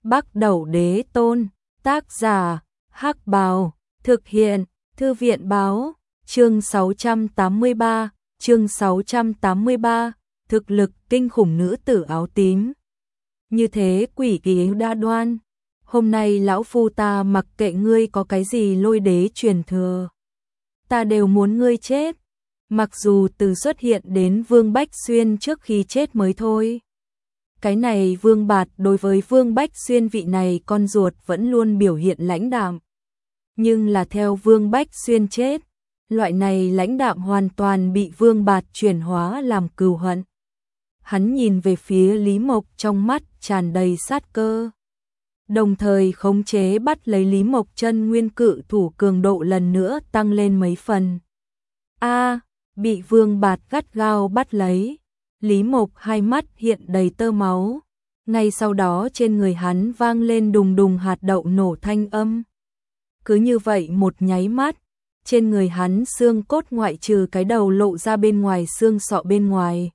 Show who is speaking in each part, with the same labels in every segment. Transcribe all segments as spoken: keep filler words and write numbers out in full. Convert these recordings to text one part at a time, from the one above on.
Speaker 1: Bắc Đẩu Đế Tôn, tác giả, Hắc Bào, thực hiện, Thư viện Báo, chương sáu trăm tám mươi ba, chương sáu trăm tám mươi ba, thực lực kinh khủng nữ tử áo tím. Như thế quỷ kỳ đa đoan, hôm nay lão phu ta mặc kệ ngươi có cái gì lôi đế truyền thừa. Ta đều muốn ngươi chết, mặc dù từ xuất hiện đến Vương Bách Xuyên trước khi chết mới thôi. Cái này Vương Bạt đối với Vương Bách Xuyên vị này con ruột vẫn luôn biểu hiện lãnh đạm. Nhưng là theo Vương Bách Xuyên chết, loại này lãnh đạm hoàn toàn bị Vương Bạt chuyển hóa làm cừu hận. Hắn nhìn về phía Lý Mộc trong mắt tràn đầy sát cơ. Đồng thời khống chế bắt lấy Lý Mộc chân nguyên cự thủ cường độ lần nữa tăng lên mấy phần. A, bị Vương Bạt gắt gao bắt lấy. Lý Mộc hai mắt hiện đầy tơ máu. Ngay sau đó trên người hắn vang lên đùng đùng hạt đậu nổ thanh âm. Cứ như vậy một nháy mắt, trên người hắn xương cốt ngoại trừ cái đầu lộ ra bên ngoài xương sọ bên ngoài.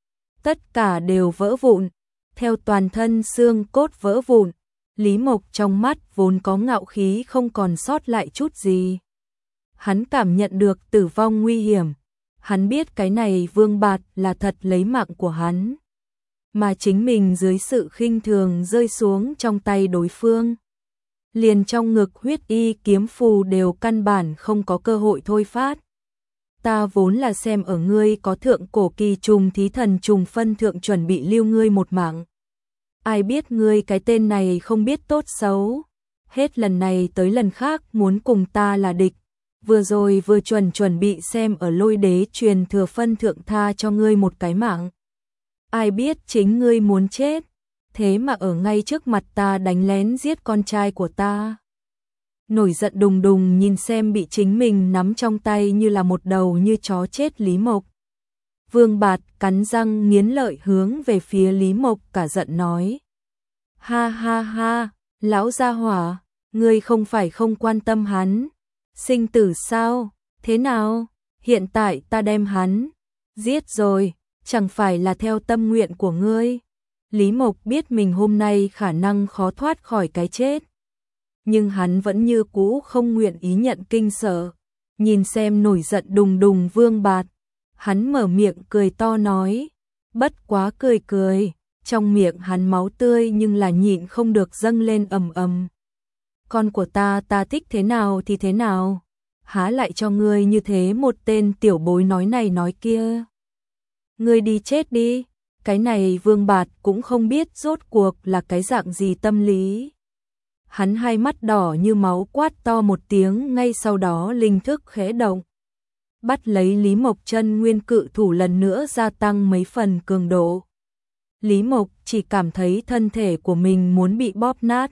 Speaker 1: Tất cả đều vỡ vụn, theo toàn thân xương cốt vỡ vụn, Lý Mộc trong mắt vốn có ngạo khí không còn sót lại chút gì. Hắn cảm nhận được tử vong nguy hiểm, hắn biết cái này Vương Bạt là thật lấy mạng của hắn, mà chính mình dưới sự khinh thường rơi xuống trong tay đối phương. Liền trong ngực huyết y kiếm phù đều căn bản không có cơ hội thôi phát. Ta vốn là xem ở ngươi có thượng cổ kỳ trùng thí thần trùng phân thượng chuẩn bị lưu ngươi một mạng. Ai biết ngươi cái tên này không biết tốt xấu. Hết lần này tới lần khác muốn cùng ta là địch. Vừa rồi vừa chuẩn chuẩn bị xem ở lôi đế truyền thừa phân thượng tha cho ngươi một cái mạng. Ai biết chính ngươi muốn chết. Thế mà ở ngay trước mặt ta đánh lén giết con trai của ta. Nổi giận đùng đùng nhìn xem bị chính mình nắm trong tay như là một đầu như chó chết Lý Mộc. Vương Bạt cắn răng nghiến lợi hướng về phía Lý Mộc cả giận nói. Ha ha ha, lão gia hỏa, ngươi không phải không quan tâm hắn. Sinh tử sao, thế nào, hiện tại ta đem hắn giết rồi, chẳng phải là theo tâm nguyện của ngươi. Lý Mộc biết mình hôm nay khả năng khó thoát khỏi cái chết. Nhưng hắn vẫn như cũ không nguyện ý nhận kinh sợ. Nhìn xem nổi giận đùng đùng Vương Bạt, hắn mở miệng cười to nói. Bất quá cười cười, trong miệng hắn máu tươi nhưng là nhịn không được dâng lên ầm ầm. Con của ta ta thích thế nào thì thế nào, há lại cho ngươi như thế một tên tiểu bối nói này nói kia. Ngươi đi chết đi. Cái này Vương Bạt cũng không biết rốt cuộc là cái dạng gì tâm lý. Hắn hai mắt đỏ như máu quát to một tiếng, ngay sau đó linh thức khẽ động. Bắt lấy Lý Mộc chân nguyên cự thủ lần nữa gia tăng mấy phần cường độ. Lý Mộc chỉ cảm thấy thân thể của mình muốn bị bóp nát.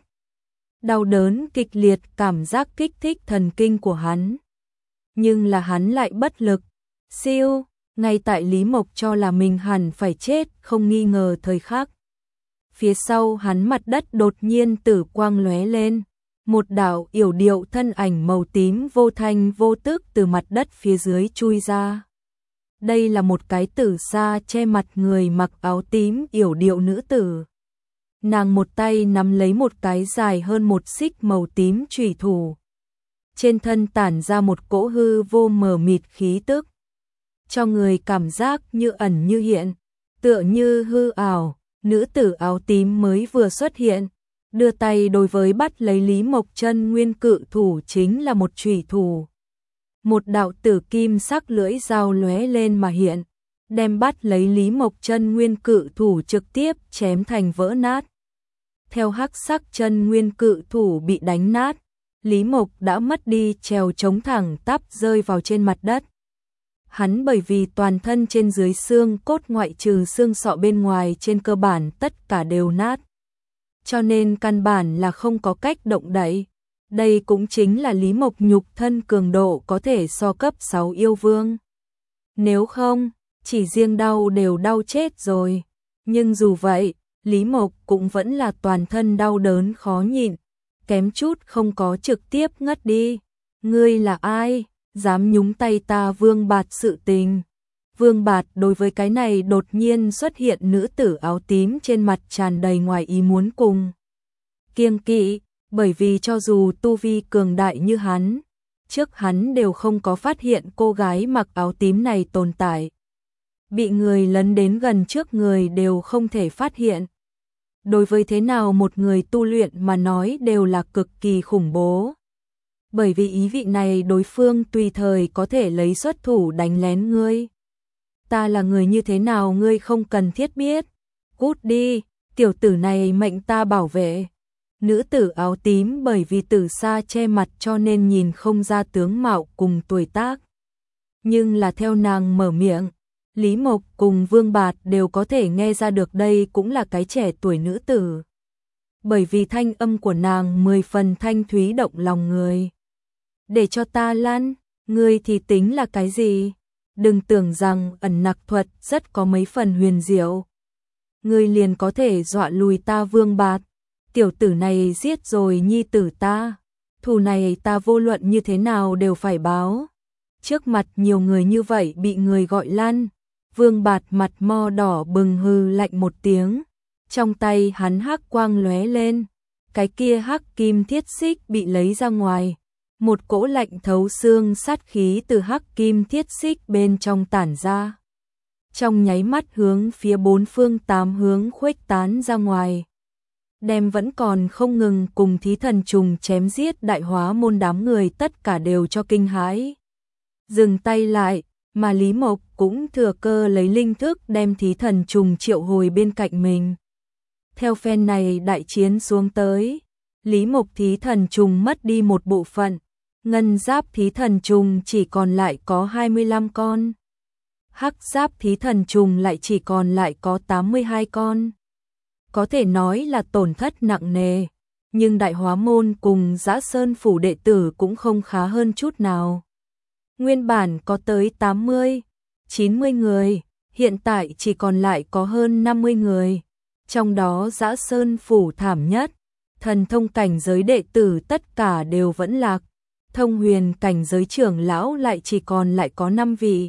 Speaker 1: Đau đớn kịch liệt cảm giác kích thích thần kinh của hắn. Nhưng là hắn lại bất lực. Siêu! Ngay tại Lý Mộc cho là mình hẳn phải chết không nghi ngờ thời khắc. Phía sau hắn mặt đất đột nhiên tử quang lóe lên. Một đạo yểu điệu thân ảnh màu tím vô thanh vô tức từ mặt đất phía dưới chui ra. Đây là một cái tử sa che mặt người mặc áo tím yểu điệu nữ tử. Nàng một tay nắm lấy một cái dài hơn một xích màu tím chủy thủ. Trên thân tản ra một cỗ hư vô mờ mịt khí tức. Cho người cảm giác như ẩn như hiện, tựa như hư ảo. Nữ tử áo tím mới vừa xuất hiện, đưa tay đối với bắt lấy Lý Mộc chân nguyên cự thủ chính là một chủy thủ. Một đạo tử kim sắc lưỡi dao lóe lên mà hiện, đem bắt lấy Lý Mộc chân nguyên cự thủ trực tiếp chém thành vỡ nát. Theo hắc sắc chân nguyên cự thủ bị đánh nát, Lý Mộc đã mất đi trèo chống thẳng tắp rơi vào trên mặt đất. Hắn bởi vì toàn thân trên dưới xương cốt ngoại trừ xương sọ bên ngoài trên cơ bản tất cả đều nát. Cho nên căn bản là không có cách động đậy. Đây cũng chính là Lý Mộc nhục thân cường độ có thể so cấp sáu yêu vương. Nếu không, chỉ riêng đau đều đau chết rồi. Nhưng dù vậy, Lý Mộc cũng vẫn là toàn thân đau đớn khó nhịn, kém chút không có trực tiếp ngất đi. Ngươi là ai? Dám nhúng tay ta Vương Bạt sự tình. Vương Bạt đối với cái này đột nhiên xuất hiện nữ tử áo tím trên mặt tràn đầy ngoài ý muốn cùng kiêng kỵ, bởi vì cho dù tu vi cường đại như hắn, trước hắn đều không có phát hiện cô gái mặc áo tím này tồn tại. Bị người lấn đến gần trước người đều không thể phát hiện. Đối với thế nào một người tu luyện mà nói đều là cực kỳ khủng bố. Bởi vì ý vị này đối phương tùy thời có thể lấy xuất thủ đánh lén ngươi. Ta là người như thế nào ngươi không cần thiết biết. Cút đi, tiểu tử này mệnh ta bảo vệ. Nữ tử áo tím bởi vì từ xa che mặt cho nên nhìn không ra tướng mạo cùng tuổi tác. Nhưng là theo nàng mở miệng, Lý Mộc cùng Vương Bạt đều có thể nghe ra được đây cũng là cái trẻ tuổi nữ tử. Bởi vì thanh âm của nàng mười phần thanh thúy động lòng người. Để cho ta lăn, ngươi thì tính là cái gì? Đừng tưởng rằng ẩn nặc thuật rất có mấy phần huyền diệu. Ngươi liền có thể dọa lùi ta Vương Bạt. Tiểu tử này giết rồi nhi tử ta. Thù này ta vô luận như thế nào đều phải báo. Trước mặt nhiều người như vậy bị người gọi lăn. Vương Bạt mặt mo đỏ bừng hừ lạnh một tiếng. Trong tay hắn hắc quang lóe lên. Cái kia hắc kim thiết xích bị lấy ra ngoài. Một cỗ lạnh thấu xương sát khí từ hắc kim thiết xích bên trong tản ra. Trong nháy mắt hướng phía bốn phương tám hướng khuếch tán ra ngoài. Đem vẫn còn không ngừng cùng thí thần trùng chém giết đại hóa môn đám người tất cả đều cho kinh hãi. Dừng tay lại, mà Lý Mộc cũng thừa cơ lấy linh thức đem thí thần trùng triệu hồi bên cạnh mình. Theo phen này đại chiến xuống tới, Lý Mộc thí thần trùng mất đi một bộ phận, ngân giáp thí thần trùng chỉ còn lại có hai mươi lăm con. Hắc giáp thí thần trùng lại chỉ còn lại có tám mươi hai con. Có thể nói là tổn thất nặng nề, nhưng đại hóa môn cùng Dã Sơn phủ đệ tử cũng không khá hơn chút nào. Nguyên bản có tới tám mươi, chín mươi người, hiện tại chỉ còn lại có hơn năm mươi người. Trong đó Dã Sơn phủ thảm nhất, thần thông cảnh giới đệ tử tất cả đều vẫn lạc, thông huyền cảnh giới trưởng lão lại chỉ còn lại có năm vị.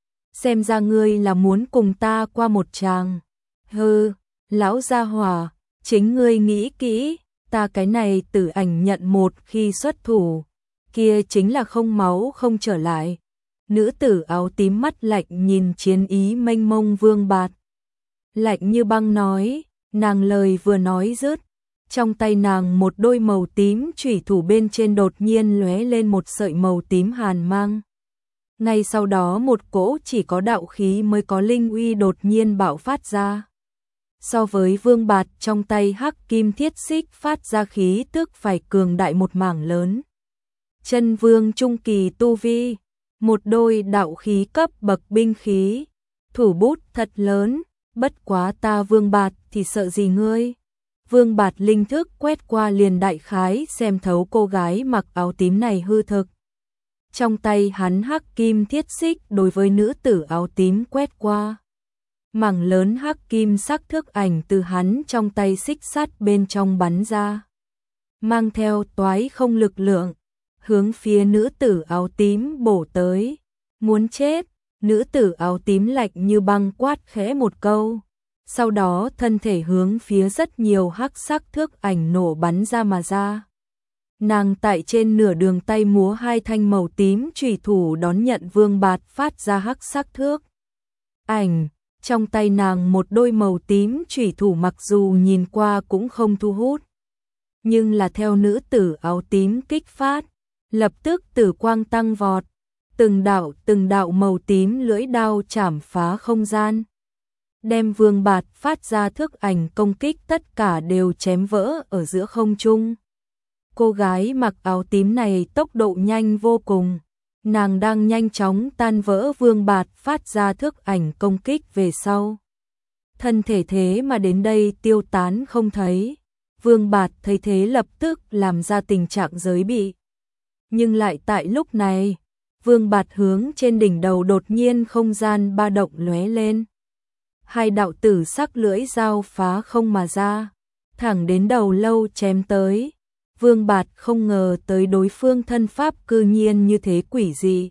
Speaker 1: Xem ra ngươi là muốn cùng ta qua một tràng. Hừ, lão gia hỏa, chính ngươi nghĩ kỹ, ta cái này Tử Ảnh nhận một khi xuất thủ, kia chính là không máu không trở lại. Nữ tử áo tím mắt lạnh nhìn chiến ý mênh mông Vương Bạt. Lạnh như băng nói, nàng lời vừa nói dứt, trong tay nàng một đôi màu tím chủy thủ bên trên đột nhiên lóe lên một sợi màu tím hàn mang. Ngay sau đó một cỗ chỉ có đạo khí mới có linh uy đột nhiên bạo phát ra. So với Vương Bạt trong tay hắc kim thiết xích phát ra khí tức phải cường đại một mảng lớn. Chân vương trung kỳ tu vi, một đôi đạo khí cấp bậc binh khí, thủ bút thật lớn, bất quá ta Vương Bạt thì sợ gì ngươi. Vương Bạt linh thức quét qua liền đại khái xem thấu cô gái mặc áo tím này hư thực. Trong tay hắn hắc kim thiết xích đối với nữ tử áo tím quét qua. Mảng lớn hắc kim sắc thước ảnh từ hắn trong tay xích sắt bên trong bắn ra. Mang theo toái không lực lượng, hướng phía nữ tử áo tím bổ tới. Muốn chết, nữ tử áo tím lạnh như băng quát khẽ một câu. Sau đó thân thể hướng phía rất nhiều hắc sắc thước ảnh nổ bắn ra mà ra. Nàng tại trên nửa đường tay múa hai thanh màu tím chủy thủ đón nhận Vương Bạt phát ra hắc sắc thước ảnh. Trong tay nàng một đôi màu tím chủy thủ mặc dù nhìn qua cũng không thu hút. Nhưng là theo nữ tử áo tím kích phát, lập tức tử quang tăng vọt. Từng đạo từng đạo màu tím lưỡi đao chảm phá không gian. Đem Vương Bạt phát ra thước ảnh công kích tất cả đều chém vỡ ở giữa không trung. Cô gái mặc áo tím này tốc độ nhanh vô cùng. Nàng đang nhanh chóng tan vỡ Vương Bạt phát ra thước ảnh công kích về sau. Thân thể thế mà đến đây tiêu tán không thấy. Vương Bạt thấy thế lập tức làm ra tình trạng giới bị. Nhưng lại tại lúc này, Vương Bạt hướng trên đỉnh đầu đột nhiên không gian ba động lóe lên. Hai đạo tử sắc lưỡi dao phá không mà ra, thẳng đến đầu lâu chém tới. Vương Bạt không ngờ tới đối phương thân pháp cư nhiên như thế quỷ dị.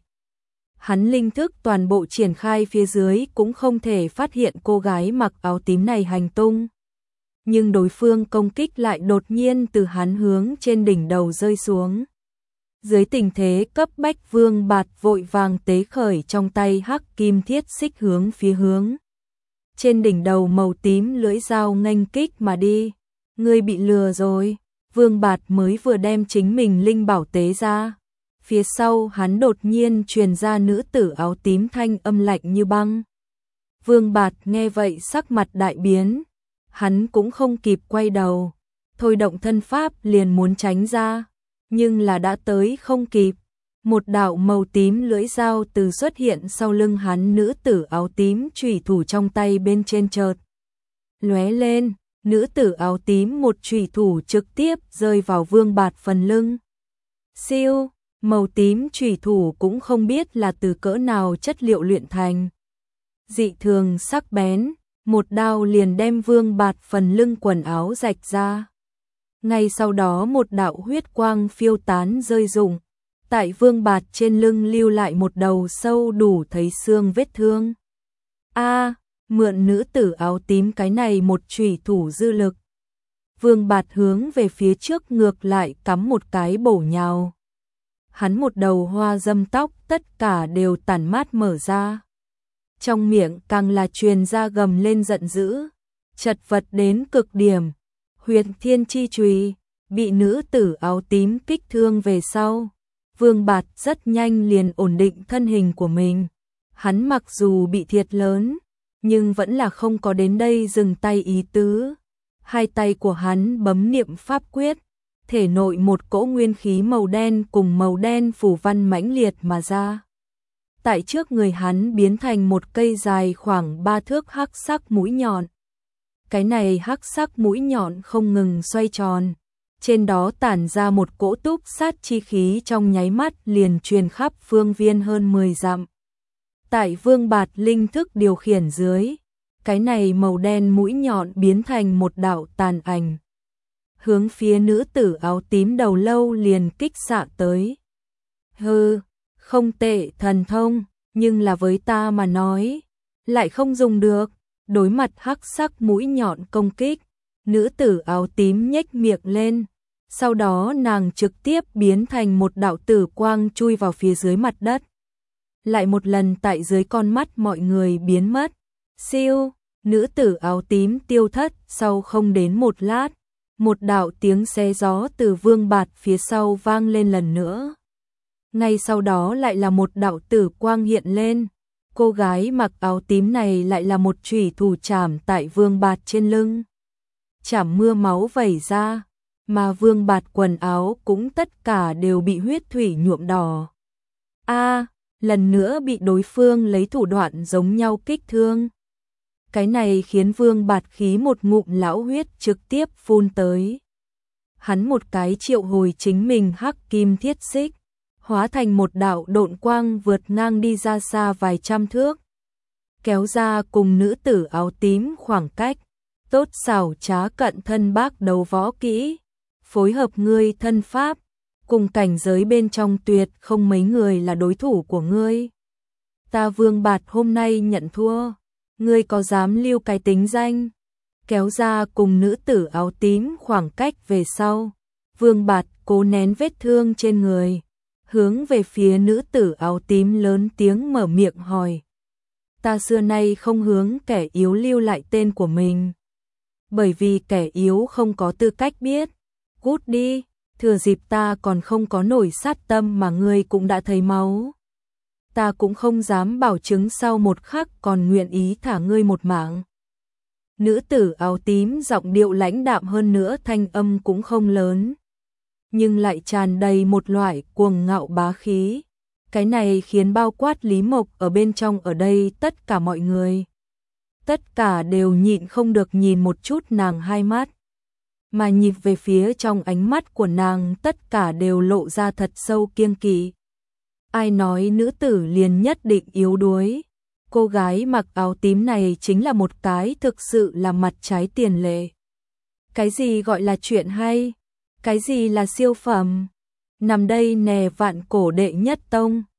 Speaker 1: Hắn linh thức toàn bộ triển khai phía dưới cũng không thể phát hiện cô gái mặc áo tím này hành tung. nhưng đối phương công kích lại đột nhiên từ hắn hướng trên đỉnh đầu rơi xuống. Dưới tình thế cấp bách, Vương Bạt vội vàng tế khởi trong tay hắc kim thiết xích hướng phía hướng trên đỉnh đầu màu tím lưỡi dao nghênh kích mà đi. Ngươi bị lừa rồi. Vương Bạt mới vừa đem chính mình linh bảo tế ra, phía sau hắn đột nhiên truyền ra nữ tử áo tím thanh âm lạnh như băng. Vương Bạt nghe vậy sắc mặt đại biến, hắn cũng không kịp quay đầu, thôi động thân pháp liền muốn tránh ra, nhưng là đã tới không kịp. Một đạo màu tím lưỡi dao từ xuất hiện sau lưng hắn, nữ tử áo tím chủy thủ trong tay bên trên chợt lóe lên, nữ tử áo tím một chủy thủ trực tiếp rơi vào Vương Bạt phần lưng. Siêu, màu tím chủy thủ cũng không biết là từ cỡ nào chất liệu luyện thành, dị thường sắc bén, một đao liền đem Vương Bạt phần lưng quần áo rạch ra. Ngay sau đó một đạo huyết quang phiêu tán rơi rụng, tại Vương Bạt trên lưng lưu lại một đầu sâu đủ thấy xương vết thương. A, mượn nữ tử áo tím cái này một chủy thủ dư lực, Vương Bạt hướng về phía trước ngược lại cắm một cái bổ nhào. Hắn một đầu hoa dâm tóc tất cả đều tản mát mở ra, trong miệng càng là truyền ra gầm lên giận dữ, chật vật đến cực điểm. Huyền Thiên Chi Chùy bị nữ tử áo tím kích thương về sau, Vương Bạt rất nhanh liền ổn định thân hình của mình. Hắn mặc dù bị thiệt lớn, nhưng vẫn là không có đến đây dừng tay ý tứ. Hai tay của hắn bấm niệm pháp quyết, thể nội một cỗ nguyên khí màu đen cùng màu đen phủ văn mãnh liệt mà ra. Tại trước người hắn biến thành một cây dài khoảng ba thước hắc sắc mũi nhọn. Cái này hắc sắc mũi nhọn không ngừng xoay tròn, trên đó tản ra một cỗ túc sát chi khí, trong nháy mắt liền truyền khắp phương viên hơn mười dặm. Tại Vương Bạt linh thức điều khiển dưới, cái này màu đen mũi nhọn biến thành một đạo tàn ảnh, hướng phía nữ tử áo tím đầu lâu liền kích xạ tới. Hừ, không tệ thần thông, nhưng là với ta mà nói, lại không dùng được. Đối mặt hắc sắc mũi nhọn công kích, nữ tử áo tím nhếch miệng lên, sau đó nàng trực tiếp biến thành một đạo tử quang chui vào phía dưới mặt đất. Lại một lần tại dưới con mắt mọi người biến mất. Siêu, nữ tử áo tím tiêu thất, sau không đến một lát, một đạo tiếng xé gió từ Vương Bạt phía sau vang lên lần nữa. Ngay sau đó lại là một đạo tử quang hiện lên. Cô gái mặc áo tím này lại là một chủy thủ chảm tại Vương Bạt trên lưng. Chảm mưa máu vẩy ra, mà Vương Bạt quần áo cũng tất cả đều bị huyết thủy nhuộm đỏ. A, lần nữa bị đối phương lấy thủ đoạn giống nhau kích thương. Cái này khiến Vương Bạt khí một ngụm lão huyết trực tiếp phun tới. Hắn một cái triệu hồi chính mình hắc kim thiết xích, hóa thành một đạo độn quang vượt ngang đi ra xa vài trăm thước, kéo ra cùng nữ tử áo tím khoảng cách. Tốt xảo trá cận thân bác đấu võ kỹ, phối hợp ngươi thân pháp, cùng cảnh giới bên trong tuyệt không mấy người là đối thủ của ngươi. Ta Vương Bạt hôm nay nhận thua, ngươi có dám lưu cái tính danh? Kéo ra cùng nữ tử áo tím khoảng cách về sau, Vương Bạt cố nén vết thương trên người, hướng về phía nữ tử áo tím lớn tiếng mở miệng hỏi. Ta xưa nay không hướng kẻ yếu lưu lại tên của mình, bởi vì kẻ yếu không có tư cách biết. Cút đi, thừa dịp ta còn không có nổi sát tâm mà ngươi cũng đã thấy máu. Ta cũng không dám bảo chứng sau một khắc còn nguyện ý thả ngươi một mạng. Nữ tử áo tím giọng điệu lãnh đạm hơn nữa, thanh âm cũng không lớn, nhưng lại tràn đầy một loại cuồng ngạo bá khí. Cái này khiến bao quát Lý Mộc ở bên trong ở đây tất cả mọi người, tất cả đều nhịn không được nhìn một chút nàng hai mắt, mà nhìn về phía trong ánh mắt của nàng tất cả đều lộ ra thật sâu kiêng kỵ. Ai nói nữ tử liền nhất định yếu đuối? Cô gái mặc áo tím này chính là một cái thực sự là mặt trái tiền lệ. Cái gì gọi là chuyện hay? Cái gì là siêu phẩm? Nằm đây nè vạn cổ đệ nhất tông,